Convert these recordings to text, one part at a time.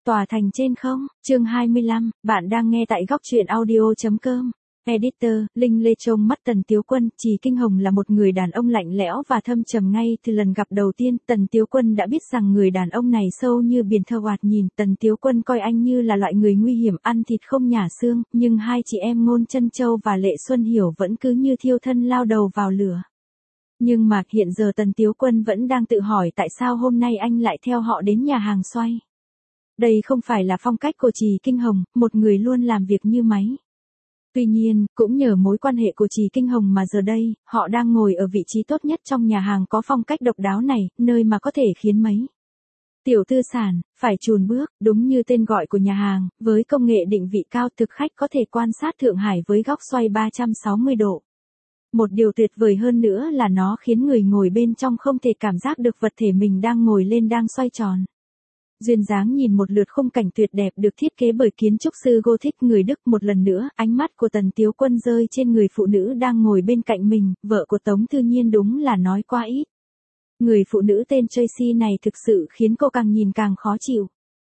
tòa thành trên không? Chương 25, bạn đang nghe tại góc truyện audio.com. Editor, Linh Lê trông mắt Tần Tiếu Quân, Trì Kinh Hồng là một người đàn ông lạnh lẽo và thâm trầm ngay từ lần gặp đầu tiên. Tần Tiếu Quân đã biết rằng người đàn ông này sâu như biển thơ hoạt nhìn. Tần Tiếu Quân coi anh như là loại người nguy hiểm ăn thịt không nhả xương, nhưng hai chị em Ngôn Chân Châu và Lệ Xuân Hiểu vẫn cứ như thiêu thân lao đầu vào lửa. Nhưng mà hiện giờ Tần Tiếu Quân vẫn đang tự hỏi tại sao hôm nay anh lại theo họ đến nhà hàng xoay. Đây không phải là phong cách của Trì Kinh Hồng, một người luôn làm việc như máy. Tuy nhiên, cũng nhờ mối quan hệ của Trì Kinh Hồng mà giờ đây, họ đang ngồi ở vị trí tốt nhất trong nhà hàng có phong cách độc đáo này, nơi mà có thể khiến mấy tiểu tư sản phải chùn bước, đúng như tên gọi của nhà hàng, với công nghệ định vị cao, thực khách có thể quan sát Thượng Hải với góc xoay 360 độ. Một điều tuyệt vời hơn nữa là nó khiến người ngồi bên trong không thể cảm giác được vật thể mình đang ngồi lên đang xoay tròn. Duyên dáng nhìn một lượt khung cảnh tuyệt đẹp được thiết kế bởi kiến trúc sư Gothic người Đức. Một lần nữa, ánh mắt của Tần Tiếu Quân rơi trên người phụ nữ đang ngồi bên cạnh mình, vợ của Tống Thư Nhiên, đúng là nói quá ít. Người phụ nữ tên Tracy này thực sự khiến cô càng nhìn càng khó chịu.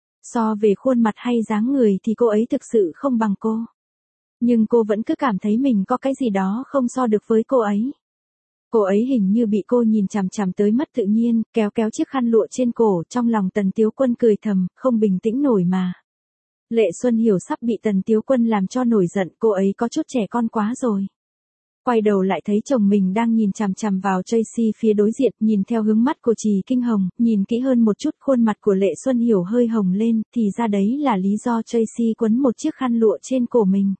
So về khuôn mặt hay dáng người thì cô ấy thực sự không bằng cô. Nhưng cô vẫn cứ cảm thấy mình có cái gì đó không so được với cô ấy. Cô ấy hình như bị cô nhìn chằm chằm tới mất tự nhiên, kéo kéo chiếc khăn lụa trên cổ, trong lòng Tần Tiếu Quân cười thầm, không bình tĩnh nổi mà. Lệ Xuân Hiểu sắp bị Tần Tiếu Quân làm cho nổi giận, cô ấy có chút trẻ con quá rồi. Quay đầu lại thấy chồng mình đang nhìn chằm chằm vào Tracy phía đối diện, nhìn theo hướng mắt của Trì Kinh Hồng, nhìn kỹ hơn một chút khuôn mặt của Lệ Xuân Hiểu hơi hồng lên, thì ra đấy là lý do Tracy quấn một chiếc khăn lụa trên cổ mình.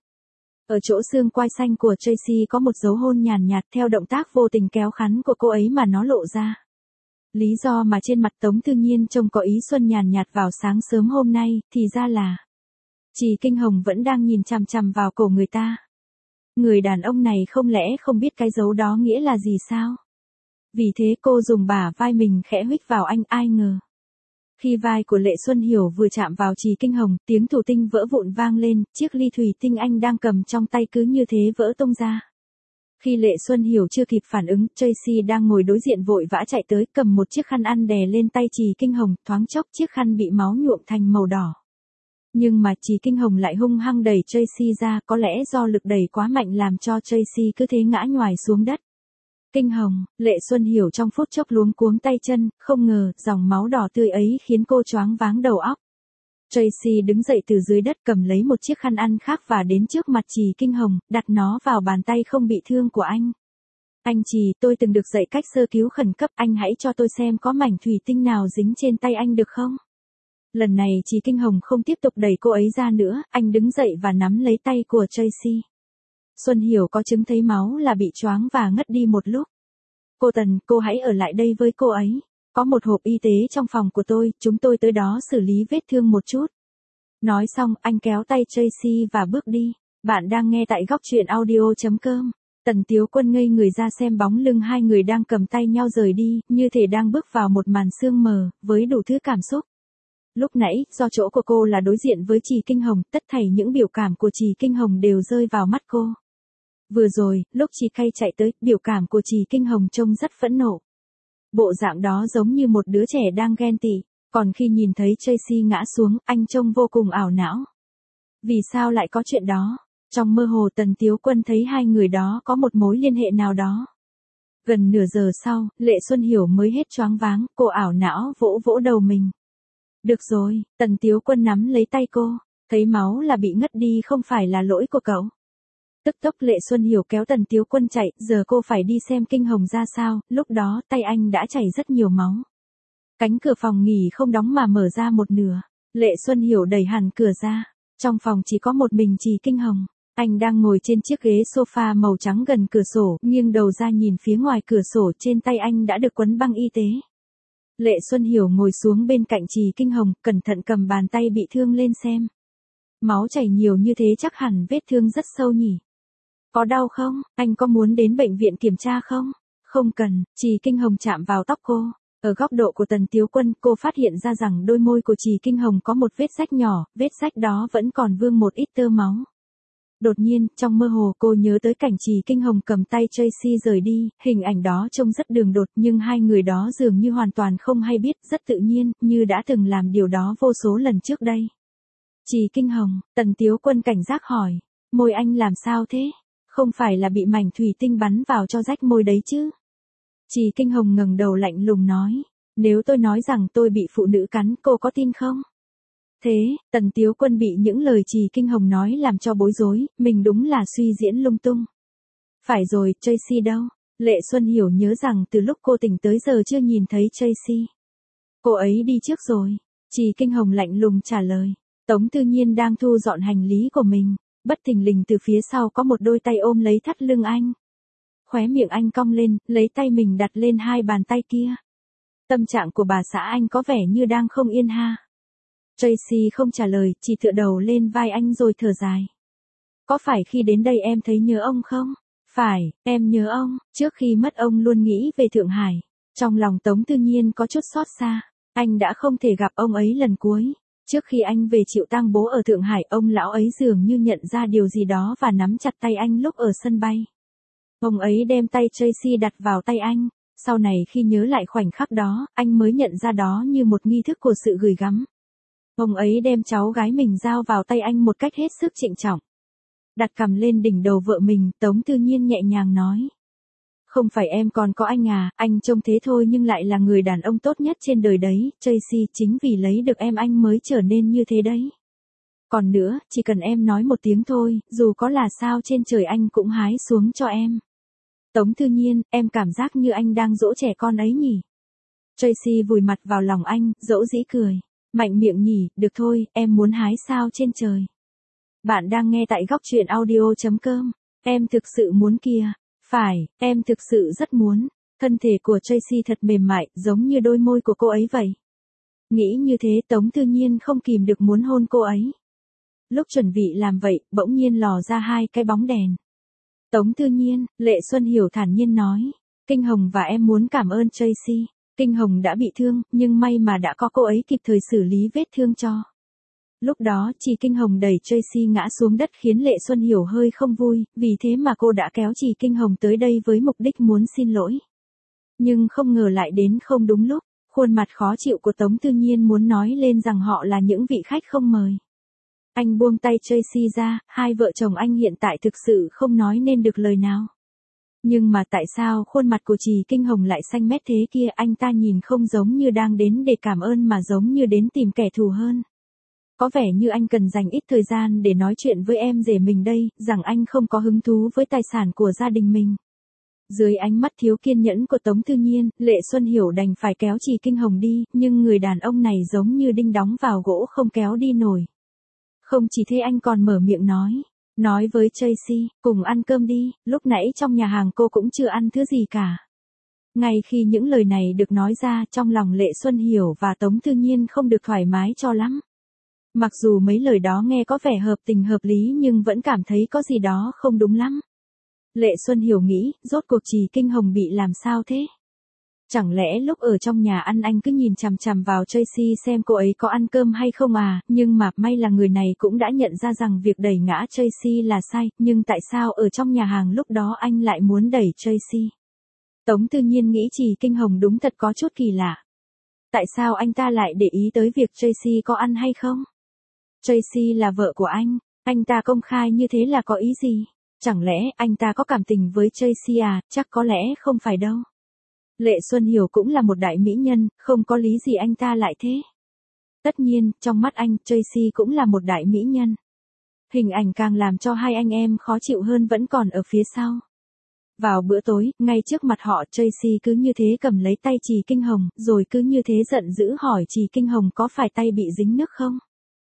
Ở chỗ xương quai xanh của Tracy có một dấu hôn nhàn nhạt theo động tác vô tình kéo khăn của cô ấy mà nó lộ ra. Lý do mà trên mặt Tống Thư Nhiên trông có ý xuân nhàn nhạt vào sáng sớm hôm nay, thì ra là Trì Kinh Hồng vẫn đang nhìn chằm chằm vào cổ người ta. Người đàn ông này không lẽ không biết cái dấu đó nghĩa là gì sao? Vì thế cô dùng bả vai mình khẽ huých vào anh, ai ngờ. Khi vai của Lệ Xuân Hiểu vừa chạm vào Trì Kinh Hồng, tiếng thủy tinh vỡ vụn vang lên, chiếc ly thủy tinh anh đang cầm trong tay cứ như thế vỡ tung ra. Khi Lệ Xuân Hiểu chưa kịp phản ứng, Tracy đang ngồi đối diện vội vã chạy tới, cầm một chiếc khăn ăn đè lên tay Trì Kinh Hồng, thoáng chốc chiếc khăn bị máu nhuộm thành màu đỏ. Nhưng mà Trì Kinh Hồng lại hung hăng đẩy Tracy ra, có lẽ do lực đẩy quá mạnh làm cho Tracy cứ thế ngã nhoài xuống đất. Kinh Hồng, Lệ Xuân Hiểu trong phút chốc luống cuống tay chân, không ngờ, dòng máu đỏ tươi ấy khiến cô choáng váng đầu óc. Tracy đứng dậy từ dưới đất cầm lấy một chiếc khăn ăn khác và đến trước mặt Trì Kinh Hồng, đặt nó vào bàn tay không bị thương của anh. Anh Trì, tôi từng được dạy cách sơ cứu khẩn cấp, anh hãy cho tôi xem có mảnh thủy tinh nào dính trên tay anh được không? Lần này Trì Kinh Hồng không tiếp tục đẩy cô ấy ra nữa, anh đứng dậy và nắm lấy tay của Tracy. Xuân Hiểu có chứng thấy máu là bị choáng và ngất đi một lúc. Cô Tần, cô hãy ở lại đây với cô ấy. Có một hộp y tế trong phòng của tôi, chúng tôi tới đó xử lý vết thương một chút. Nói xong, anh kéo tay Tracy và bước đi. Bạn đang nghe tại góc truyện audio.com. Tần Tiếu Quân ngây người ra xem bóng lưng hai người đang cầm tay nhau rời đi, như thể đang bước vào một màn sương mờ, với đủ thứ cảm xúc. Lúc nãy, do chỗ của cô là đối diện với Trì Kinh Hồng, tất thảy những biểu cảm của Trì Kinh Hồng đều rơi vào mắt cô. Vừa rồi, lúc Trì Kay chạy tới, biểu cảm của Trì Kinh Hồng trông rất phẫn nộ. Bộ dạng đó giống như một đứa trẻ đang ghen tị, còn khi nhìn thấy Tracy ngã xuống, anh trông vô cùng ảo não. Vì sao lại có chuyện đó? Trong mơ hồ Tần Tiếu Quân thấy hai người đó có một mối liên hệ nào đó. Gần nửa giờ sau, Lệ Xuân Hiểu mới hết choáng váng, cô ảo não vỗ vỗ đầu mình. Được rồi, Tần Tiếu Quân nắm lấy tay cô, thấy máu là bị ngất đi không phải là lỗi của cậu. Tức tốc Lệ Xuân Hiểu kéo Tần Tiếu Quân chạy, giờ cô phải đi xem Kinh Hồng ra sao, lúc đó tay anh đã chảy rất nhiều máu. Cánh cửa phòng nghỉ không đóng mà mở ra một nửa, Lệ Xuân Hiểu đẩy hẳn cửa ra, trong phòng chỉ có một mình Trì Kinh Hồng, anh đang ngồi trên chiếc ghế sofa màu trắng gần cửa sổ, nghiêng đầu ra nhìn phía ngoài cửa sổ, trên tay anh đã được quấn băng y tế. Lệ Xuân Hiểu ngồi xuống bên cạnh Trì Kinh Hồng, cẩn thận cầm bàn tay bị thương lên xem. Máu chảy nhiều như thế chắc hẳn vết thương rất sâu nhỉ. Có đau không? Anh có muốn đến bệnh viện kiểm tra không? Không cần, Trì Kinh Hồng chạm vào tóc cô. Ở góc độ của Tần Tiếu Quân, cô phát hiện ra rằng đôi môi của Trì Kinh Hồng có một vết rách nhỏ, vết rách đó vẫn còn vương một ít tơ máu. Đột nhiên, trong mơ hồ cô nhớ tới cảnh Trì Kinh Hồng cầm tay Tracy rời đi, hình ảnh đó trông rất đường đột nhưng hai người đó dường như hoàn toàn không hay biết, rất tự nhiên, như đã từng làm điều đó vô số lần trước đây. Trì Kinh Hồng, Tần Tiếu Quân cảnh giác hỏi, môi anh làm sao thế? Không phải là bị mảnh thủy tinh bắn vào cho rách môi đấy chứ? Trì Kinh Hồng ngẩng đầu lạnh lùng nói, nếu tôi nói rằng tôi bị phụ nữ cắn, cô có tin không? Thế, Tần Tiếu Quân bị những lời Trì Kinh Hồng nói làm cho bối rối, mình đúng là suy diễn lung tung. Phải rồi, Tracy đâu? Lệ Xuân Hiểu nhớ rằng từ lúc cô tỉnh tới giờ chưa nhìn thấy Tracy. Cô ấy đi trước rồi. Trì Kinh Hồng lạnh lùng trả lời. Tống Tư Nhiên đang thu dọn hành lý của mình, bất thình lình từ phía sau có một đôi tay ôm lấy thắt lưng anh. Khóe miệng anh cong lên, lấy tay mình đặt lên hai bàn tay kia. Tâm trạng của bà xã anh có vẻ như đang không yên ha. Tracy không trả lời, chỉ tựa đầu lên vai anh rồi thở dài. Có phải khi đến đây em thấy nhớ ông không? Phải, em nhớ ông, trước khi mất ông luôn nghĩ về Thượng Hải. Trong lòng Tống Tư Nhiên có chút xót xa, anh đã không thể gặp ông ấy lần cuối. Trước khi anh về chịu tang bố ở Thượng Hải, ông lão ấy dường như nhận ra điều gì đó và nắm chặt tay anh lúc ở sân bay. Ông ấy đem tay Tracy đặt vào tay anh. Sau này khi nhớ lại khoảnh khắc đó, anh mới nhận ra đó như một nghi thức của sự gửi gắm. Ông ấy đem cháu gái mình giao vào tay anh một cách hết sức trịnh trọng. Đặt cằm lên đỉnh đầu vợ mình, Tống Tư Nhiên nhẹ nhàng nói. Không phải em còn có anh à, anh trông thế thôi nhưng lại là người đàn ông tốt nhất trên đời đấy, Tracy, chính vì lấy được em anh mới trở nên như thế đấy. Còn nữa, chỉ cần em nói một tiếng thôi, dù có là sao trên trời anh cũng hái xuống cho em. Tống Tư Nhiên, em cảm giác như anh đang dỗ trẻ con ấy nhỉ? Tracy vùi mặt vào lòng anh, dỗ dĩ cười. Mạnh miệng nhỉ, được thôi, em muốn hái sao trên trời. Bạn đang nghe tại góc truyện audio.com. Em thực sự muốn kìa. Phải, em thực sự rất muốn. Thân thể của Tracy thật mềm mại, giống như đôi môi của cô ấy vậy. Nghĩ như thế Tống Tư Nhiên không kìm được muốn hôn cô ấy. Lúc chuẩn bị làm vậy, bỗng nhiên lò ra hai cái bóng đèn. Tống Tư Nhiên, Lệ Xuân Hiểu thản nhiên nói. Kinh Hồng và em muốn cảm ơn Tracy. Kinh Hồng đã bị thương, nhưng may mà đã có cô ấy kịp thời xử lý vết thương cho. Lúc đó, Trì Kinh Hồng đẩy Tracy ngã xuống đất khiến Lệ Xuân Hiểu hơi không vui, vì thế mà cô đã kéo Trì Kinh Hồng tới đây với mục đích muốn xin lỗi. Nhưng không ngờ lại đến không đúng lúc, khuôn mặt khó chịu của Tống Tư Nhiên muốn nói lên rằng họ là những vị khách không mời. Anh buông tay Tracy ra, hai vợ chồng anh hiện tại thực sự không nói nên được lời nào. Nhưng mà tại sao khuôn mặt của Trì Kinh Hồng lại xanh mét thế kia, anh ta nhìn không giống như đang đến để cảm ơn mà giống như đến tìm kẻ thù hơn. Có vẻ như anh cần dành ít thời gian để nói chuyện với em rể mình đây, rằng anh không có hứng thú với tài sản của gia đình mình. Dưới ánh mắt thiếu kiên nhẫn của Tống Tư Nhiên, Lệ Xuân Hiểu đành phải kéo Trì Kinh Hồng đi, nhưng người đàn ông này giống như đinh đóng vào gỗ không kéo đi nổi. Không chỉ thế anh còn mở miệng nói với Tracy, cùng ăn cơm đi, lúc nãy trong nhà hàng cô cũng chưa ăn thứ gì cả. Ngay khi những lời này được nói ra, trong lòng Lệ Xuân Hiểu và Tống Tư Nhiên không được thoải mái cho lắm. Mặc dù mấy lời đó nghe có vẻ hợp tình hợp lý nhưng vẫn cảm thấy có gì đó không đúng lắm. Lệ Xuân Hiểu nghĩ, rốt cuộc Trì Kinh Hồng bị làm sao thế? Chẳng lẽ lúc ở trong nhà ăn anh cứ nhìn chằm chằm vào Tracy xem cô ấy có ăn cơm hay không à, nhưng mà may là người này cũng đã nhận ra rằng việc đẩy ngã Tracy là sai, nhưng tại sao ở trong nhà hàng lúc đó anh lại muốn đẩy Tracy? Tống Tư Nhiên nghĩ Trì Kinh Hồng đúng thật có chút kỳ lạ. Tại sao anh ta lại để ý tới việc Tracy có ăn hay không? Tracy là vợ của anh ta công khai như thế là có ý gì? Chẳng lẽ anh ta có cảm tình với Tracy à, chắc có lẽ không phải đâu. Lệ Xuân Hiểu cũng là một đại mỹ nhân, không có lý gì anh ta lại thế. Tất nhiên, trong mắt anh, Tracy cũng là một đại mỹ nhân. Hình ảnh càng làm cho hai anh em khó chịu hơn vẫn còn ở phía sau. Vào bữa tối, ngay trước mặt họ, Tracy cứ như thế cầm lấy tay Trì Kinh Hồng, rồi cứ như thế giận dữ hỏi Trì Kinh Hồng có phải tay bị dính nước không?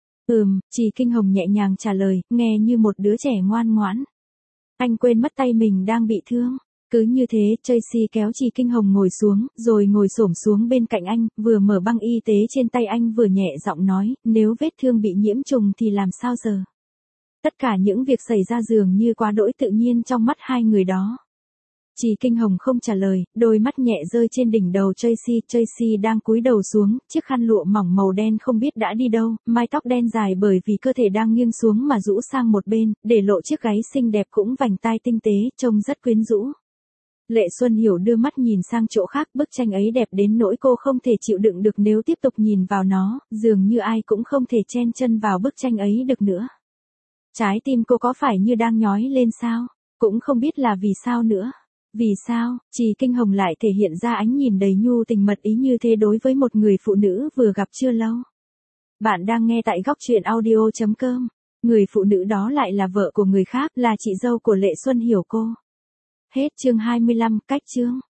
Trì Kinh Hồng nhẹ nhàng trả lời, nghe như một đứa trẻ ngoan ngoãn. Anh quên mất tay mình đang bị thương. Cứ như thế, Tracy kéo Trì Kinh Hồng ngồi xuống, rồi ngồi xổm xuống bên cạnh anh, vừa mở băng y tế trên tay anh vừa nhẹ giọng nói, nếu vết thương bị nhiễm trùng thì làm sao giờ? Tất cả những việc xảy ra dường như quá đỗi tự nhiên trong mắt hai người đó. Trì Kinh Hồng không trả lời, đôi mắt nhẹ rơi trên đỉnh đầu Tracy. Tracy đang cúi đầu xuống, chiếc khăn lụa mỏng màu đen không biết đã đi đâu, mái tóc đen dài bởi vì cơ thể đang nghiêng xuống mà rũ sang một bên, để lộ chiếc gáy xinh đẹp cũng vành tai tinh tế, trông rất quyến rũ. Lệ Xuân Hiểu đưa mắt nhìn sang chỗ khác, bức tranh ấy đẹp đến nỗi cô không thể chịu đựng được nếu tiếp tục nhìn vào nó, dường như ai cũng không thể chen chân vào bức tranh ấy được nữa. Trái tim cô có phải như đang nhói lên sao? Cũng không biết là vì sao nữa. Vì sao, Trì Kinh Hồng lại thể hiện ra ánh nhìn đầy nhu tình mật ý như thế đối với một người phụ nữ vừa gặp chưa lâu? Bạn đang nghe tại góc truyện audio.com. Người phụ nữ đó lại là vợ của người khác, là chị dâu của Lệ Xuân Hiểu cô. Hết chương 25, cách chương.